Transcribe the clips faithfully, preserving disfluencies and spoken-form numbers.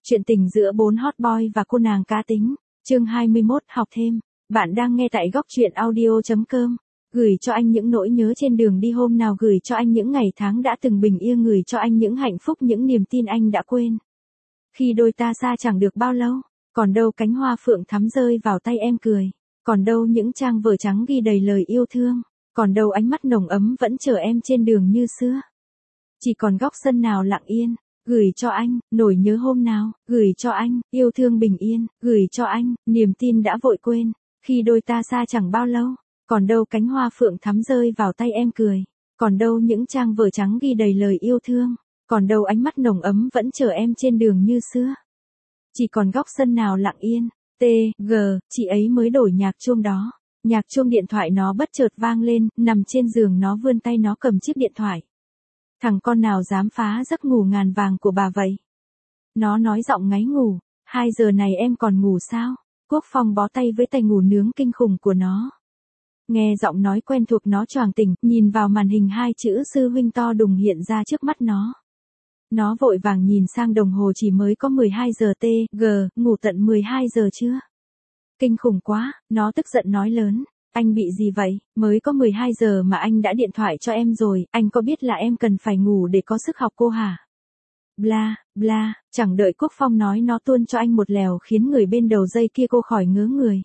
Chuyện tình giữa bốn hot boy và cô nàng cá tính. Chương hai mươi mốt, học thêm. Bạn đang nghe tại góc truyện audio chấm com. Gửi cho anh những nỗi nhớ trên đường đi hôm nào, gửi cho anh những ngày tháng đã từng bình yên, gửi cho anh những hạnh phúc, những niềm tin anh đã quên. Khi đôi ta xa chẳng được bao lâu, còn đâu cánh hoa phượng thắm rơi vào tay em cười, còn đâu những trang vở trắng ghi đầy lời yêu thương, còn đâu ánh mắt nồng ấm vẫn chờ em trên đường như xưa. Chỉ còn góc sân nào lặng yên, gửi cho anh, nỗi nhớ hôm nào, gửi cho anh, yêu thương bình yên, gửi cho anh, niềm tin đã vội quên, khi đôi ta xa chẳng bao lâu, còn đâu cánh hoa phượng thắm rơi vào tay em cười, còn đâu những trang vở trắng ghi đầy lời yêu thương, còn đâu ánh mắt nồng ấm vẫn chờ em trên đường như xưa. Chỉ còn góc sân nào lặng yên, T G, chị ấy mới đổi nhạc chuông đó. Nhạc chuông điện thoại nó bất chợt vang lên, nằm trên giường nó vươn tay nó cầm chiếc điện thoại. Thằng con nào dám phá giấc ngủ ngàn vàng của bà vậy? Nó nói giọng ngáy ngủ, hai giờ này em còn ngủ sao? Quốc Phong bó tay với tay ngủ nướng kinh khủng của nó. Nghe giọng nói quen thuộc nó choàng tỉnh, nhìn vào màn hình hai chữ sư huynh to đùng hiện ra trước mắt nó. Nó vội vàng nhìn sang đồng hồ, chỉ mới có mười hai giờ T G, ngủ tận mười hai giờ chưa? Kinh khủng quá, nó tức giận nói lớn. Anh bị gì vậy, mới có mười hai giờ mà anh đã điện thoại cho em rồi, anh có biết là em cần phải ngủ để có sức học cô hả? Bla, bla, chẳng đợi Quốc Phong nói nó tuôn cho anh một lèo khiến người bên đầu dây kia cô khỏi ngớ người.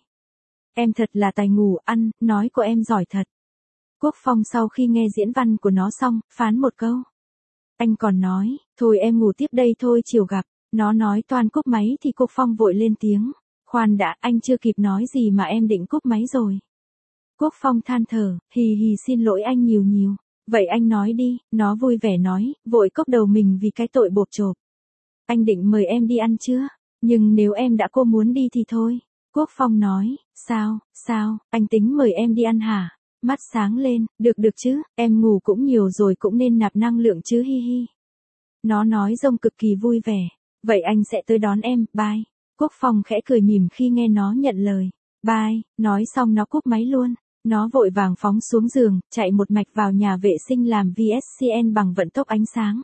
Em thật là tài ngủ ăn, nói của em giỏi thật. Quốc Phong sau khi nghe diễn văn của nó xong, phán một câu. Anh còn nói, thôi em ngủ tiếp đây thôi chiều gặp. Nó nói toan cúp máy thì Quốc Phong vội lên tiếng. Khoan đã, anh chưa kịp nói gì mà em định cúp máy rồi. Quốc Phong than thở, hì hì xin lỗi anh nhiều nhiều. Vậy anh nói đi, nó vui vẻ nói, vội cốc đầu mình vì cái tội bộp chộp. Anh định mời em đi ăn chưa? Nhưng nếu em đã cô muốn đi thì thôi. Quốc Phong nói, sao, sao, anh tính mời em đi ăn hả? Mắt sáng lên, được được chứ, em ngủ cũng nhiều rồi cũng nên nạp năng lượng chứ hi hi. Nó nói rông cực kỳ vui vẻ, vậy anh sẽ tới đón em, bye. Quốc Phong khẽ cười mỉm khi nghe nó nhận lời. Bye, nói xong nó cúp máy luôn. Nó vội vàng phóng xuống giường, chạy một mạch vào nhà vệ sinh làm vê ét xê en bằng vận tốc ánh sáng.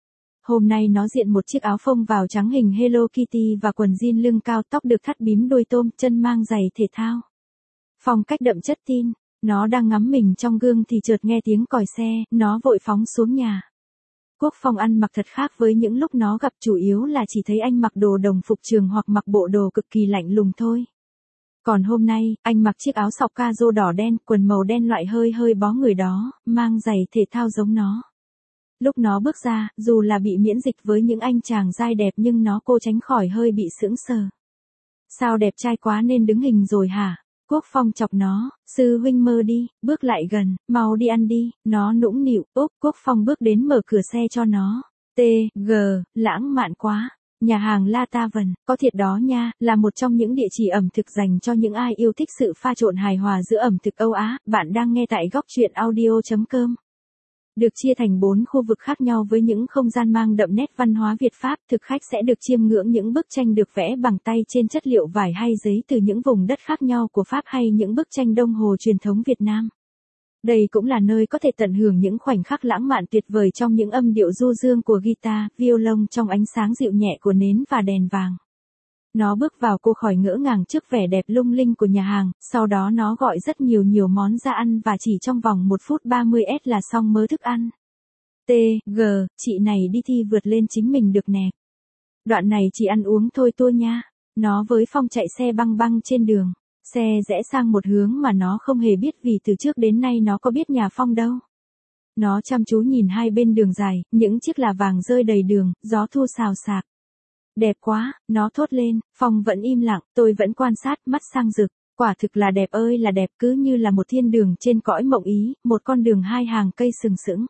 Hôm nay nó diện một chiếc áo phông vào trắng hình Hello Kitty và quần jean lưng cao, tóc được thắt bím đuôi tôm, chân mang giày thể thao. Phong cách đậm chất teen, nó đang ngắm mình trong gương thì chợt nghe tiếng còi xe, nó vội phóng xuống nhà. Quốc Phong ăn mặc thật khác với những lúc nó gặp, chủ yếu là chỉ thấy anh mặc đồ đồng phục trường hoặc mặc bộ đồ cực kỳ lạnh lùng thôi. Còn hôm nay, anh mặc chiếc áo sọc ca rô đỏ đen, quần màu đen loại hơi hơi bó người đó, mang giày thể thao giống nó. Lúc nó bước ra, dù là bị miễn dịch với những anh chàng trai đẹp nhưng nó cô tránh khỏi hơi bị sững sờ. Sao đẹp trai quá nên đứng hình rồi hả? Quốc Phong chọc nó, sư huynh mơ đi, bước lại gần, mau đi ăn đi, nó nũng nịu, úp, Quốc Phong bước đến mở cửa xe cho nó. T G, lãng mạn quá. Nhà hàng La Tavern, có thiệt đó nha, là một trong những địa chỉ ẩm thực dành cho những ai yêu thích sự pha trộn hài hòa giữa ẩm thực Âu Á. Bạn đang nghe tại góc truyện audio chấm com. Được chia thành bốn khu vực khác nhau với những không gian mang đậm nét văn hóa Việt Pháp, thực khách sẽ được chiêm ngưỡng những bức tranh được vẽ bằng tay trên chất liệu vải hay giấy từ những vùng đất khác nhau của Pháp hay những bức tranh đồng hồ truyền thống Việt Nam. Đây cũng là nơi có thể tận hưởng những khoảnh khắc lãng mạn tuyệt vời trong những âm điệu du dương của guitar, violon trong ánh sáng dịu nhẹ của nến và đèn vàng. Nó bước vào cô khỏi ngỡ ngàng trước vẻ đẹp lung linh của nhà hàng, sau đó nó gọi rất nhiều nhiều món ra ăn và chỉ trong vòng một phút ba mươi s là xong mớ thức ăn. T G, chị này đi thi vượt lên chính mình được nè. Đoạn này chỉ ăn uống thôi tua nha. Nó với Phong chạy xe băng băng trên đường. Xe rẽ sang một hướng mà nó không hề biết vì từ trước đến nay nó có biết nhà Phong đâu. Nó chăm chú nhìn hai bên đường dài, những chiếc là vàng rơi đầy đường, gió thu xào xạc. Đẹp quá, nó thốt lên, Phong vẫn im lặng, tôi vẫn quan sát, mắt sang rực. Quả thực là đẹp ơi là đẹp, cứ như là một thiên đường trên cõi mộng ý, một con đường hai hàng cây sừng sững.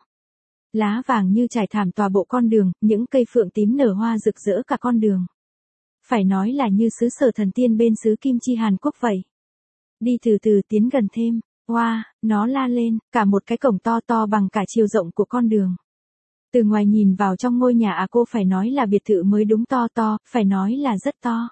Lá vàng như trải thảm tòa bộ con đường, những cây phượng tím nở hoa rực rỡ cả con đường. Phải nói là như xứ sở thần tiên bên xứ Kim Chi Hàn Quốc vậy. Đi từ từ tiến gần thêm, wow, nó la lên, cả một cái cổng to to bằng cả chiều rộng của con đường. Từ ngoài nhìn vào trong ngôi nhà à cô phải nói là biệt thự mới đúng, to to, phải nói là rất to.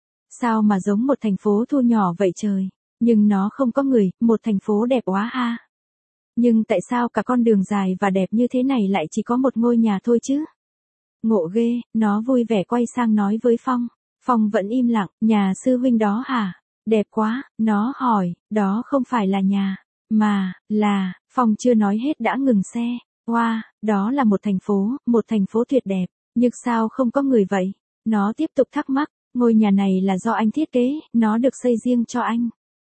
Sao mà giống một thành phố thu nhỏ vậy trời, nhưng nó không có người, một thành phố đẹp quá ha. Nhưng tại sao cả con đường dài và đẹp như thế này lại chỉ có một ngôi nhà thôi chứ? ngộ ghê, nó vui vẻ quay sang nói với Phong. Phong vẫn im lặng, nhà sư huynh đó hả? Đẹp quá, nó hỏi, đó không phải là nhà, mà, là, Phong chưa nói hết đã ngừng xe. Wow, đó là một thành phố, một thành phố tuyệt đẹp, nhưng sao không có người vậy? Nó tiếp tục thắc mắc, ngôi nhà này là do anh thiết kế, nó được xây riêng cho anh.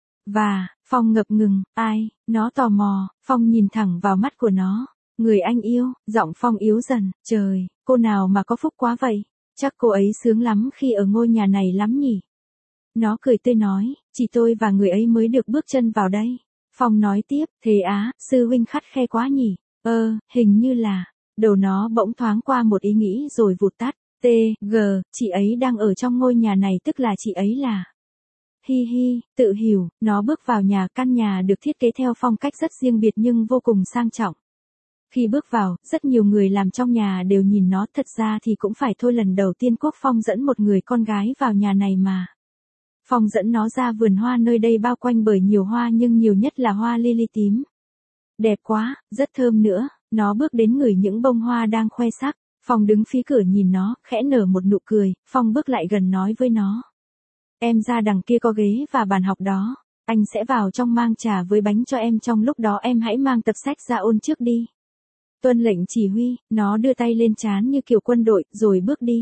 Và, Phong ngập ngừng, ai, nó tò mò, Phong nhìn thẳng vào mắt của nó. Người anh yêu, giọng Phong yếu dần, trời, cô nào mà có phúc quá vậy? Chắc cô ấy sướng lắm khi ở ngôi nhà này lắm nhỉ? Nó cười tươi nói, chỉ tôi và người ấy mới được bước chân vào đây. Phong nói tiếp, thế á, sư huynh khắt khe quá nhỉ? Ơ, hình như là, đầu nó bỗng thoáng qua một ý nghĩ rồi vụt tắt. T, G, chị ấy đang ở trong ngôi nhà này tức là chị ấy là. Hi hi, tự hiểu, nó bước vào nhà, căn nhà được thiết kế theo phong cách rất riêng biệt nhưng vô cùng sang trọng. Khi bước vào, rất nhiều người làm trong nhà đều nhìn nó, thật ra thì cũng phải thôi, lần đầu tiên Quốc Phong dẫn một người con gái vào nhà này mà. Phong dẫn nó ra vườn hoa, nơi đây bao quanh bởi nhiều hoa nhưng nhiều nhất là hoa lily tím. Đẹp quá, rất thơm nữa, nó bước đến ngửi những bông hoa đang khoe sắc. Phong đứng phía cửa nhìn nó, khẽ nở một nụ cười, Phong bước lại gần nói với nó. Em ra đằng kia có ghế và bàn học đó, anh sẽ vào trong mang trà với bánh cho em, trong lúc đó em hãy mang tập sách ra ôn trước đi. Tuân lệnh chỉ huy, nó đưa tay lên trán như kiểu quân đội, rồi bước đi.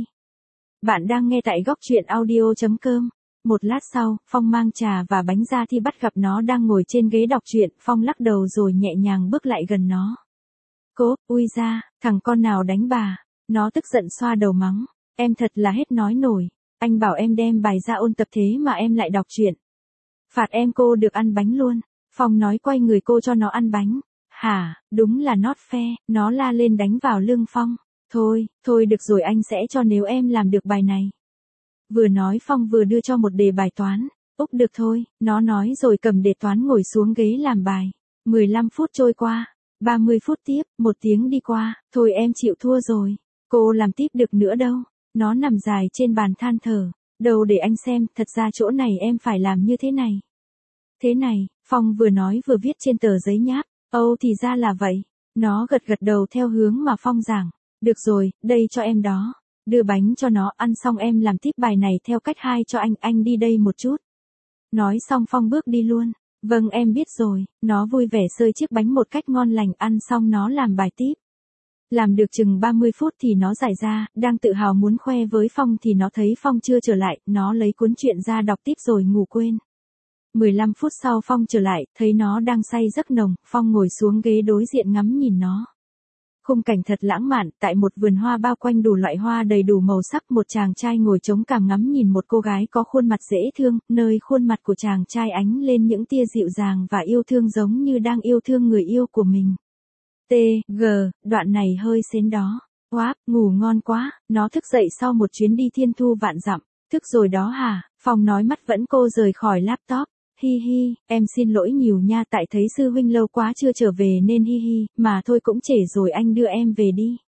Bạn đang nghe tại góc truyện audio chấm com. Một lát sau, Phong mang trà và bánh ra thì bắt gặp nó đang ngồi trên ghế đọc truyện, Phong lắc đầu rồi nhẹ nhàng bước lại gần nó. Cố, ui ra, thằng con nào đánh bà, nó tức giận xoa đầu mắng, em thật là hết nói nổi, anh bảo em đem bài ra ôn tập thế mà em lại đọc truyện. Phạt em cô được ăn bánh luôn, Phong nói quay người cô cho nó ăn bánh. Hả, đúng là not fair, nó la lên đánh vào lưng Phong. Thôi, thôi được rồi, anh sẽ cho nếu em làm được bài này. Vừa nói Phong vừa đưa cho một đề bài toán. Úc được thôi, nó nói rồi cầm đề toán ngồi xuống ghế làm bài. mười lăm phút trôi qua, ba mươi phút tiếp, một tiếng đi qua, thôi em chịu thua rồi. Cô làm tiếp được nữa đâu. Nó nằm dài trên bàn than thở. Đâu để anh xem, thật ra chỗ này em phải làm như thế này. Thế này, Phong vừa nói vừa viết trên tờ giấy nháp. Âu thì ra là vậy. Nó gật gật đầu theo hướng mà Phong giảng. Được rồi, đây cho em đó. Đưa bánh cho nó, ăn xong em làm tiếp bài này theo cách hai cho anh, anh đi đây một chút. Nói xong Phong bước đi luôn. Vâng em biết rồi, nó vui vẻ xơi chiếc bánh một cách ngon lành, ăn xong nó làm bài tiếp. Làm được chừng ba mươi phút thì nó giải ra, đang tự hào muốn khoe với Phong thì nó thấy Phong chưa trở lại, nó lấy cuốn truyện ra đọc tiếp rồi ngủ quên. mười lăm phút sau Phong trở lại, thấy nó đang say giấc nồng, Phong ngồi xuống ghế đối diện ngắm nhìn nó. Khung cảnh thật lãng mạn, tại một vườn hoa bao quanh đủ loại hoa đầy đủ màu sắc, một chàng trai ngồi chống cằm ngắm nhìn một cô gái có khuôn mặt dễ thương, nơi khuôn mặt của chàng trai ánh lên những tia dịu dàng và yêu thương giống như đang yêu thương người yêu của mình. T, G, đoạn này hơi sến đó. Wow, ngủ ngon quá, nó thức dậy sau một chuyến đi thiên thu vạn dặm. Thức rồi đó hả? Phong nói mắt vẫn cô rời khỏi laptop. Hi hi, em xin lỗi nhiều nha, tại thấy sư huynh lâu quá chưa trở về nên hi hi, mà thôi cũng trễ rồi, anh đưa em về đi.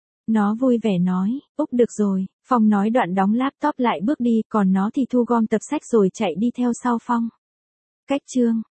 Nó vui vẻ nói, Úc được rồi, Phong nói đoạn đóng laptop lại bước đi, còn nó thì thu gom tập sách rồi chạy đi theo sau Phong. Cách chương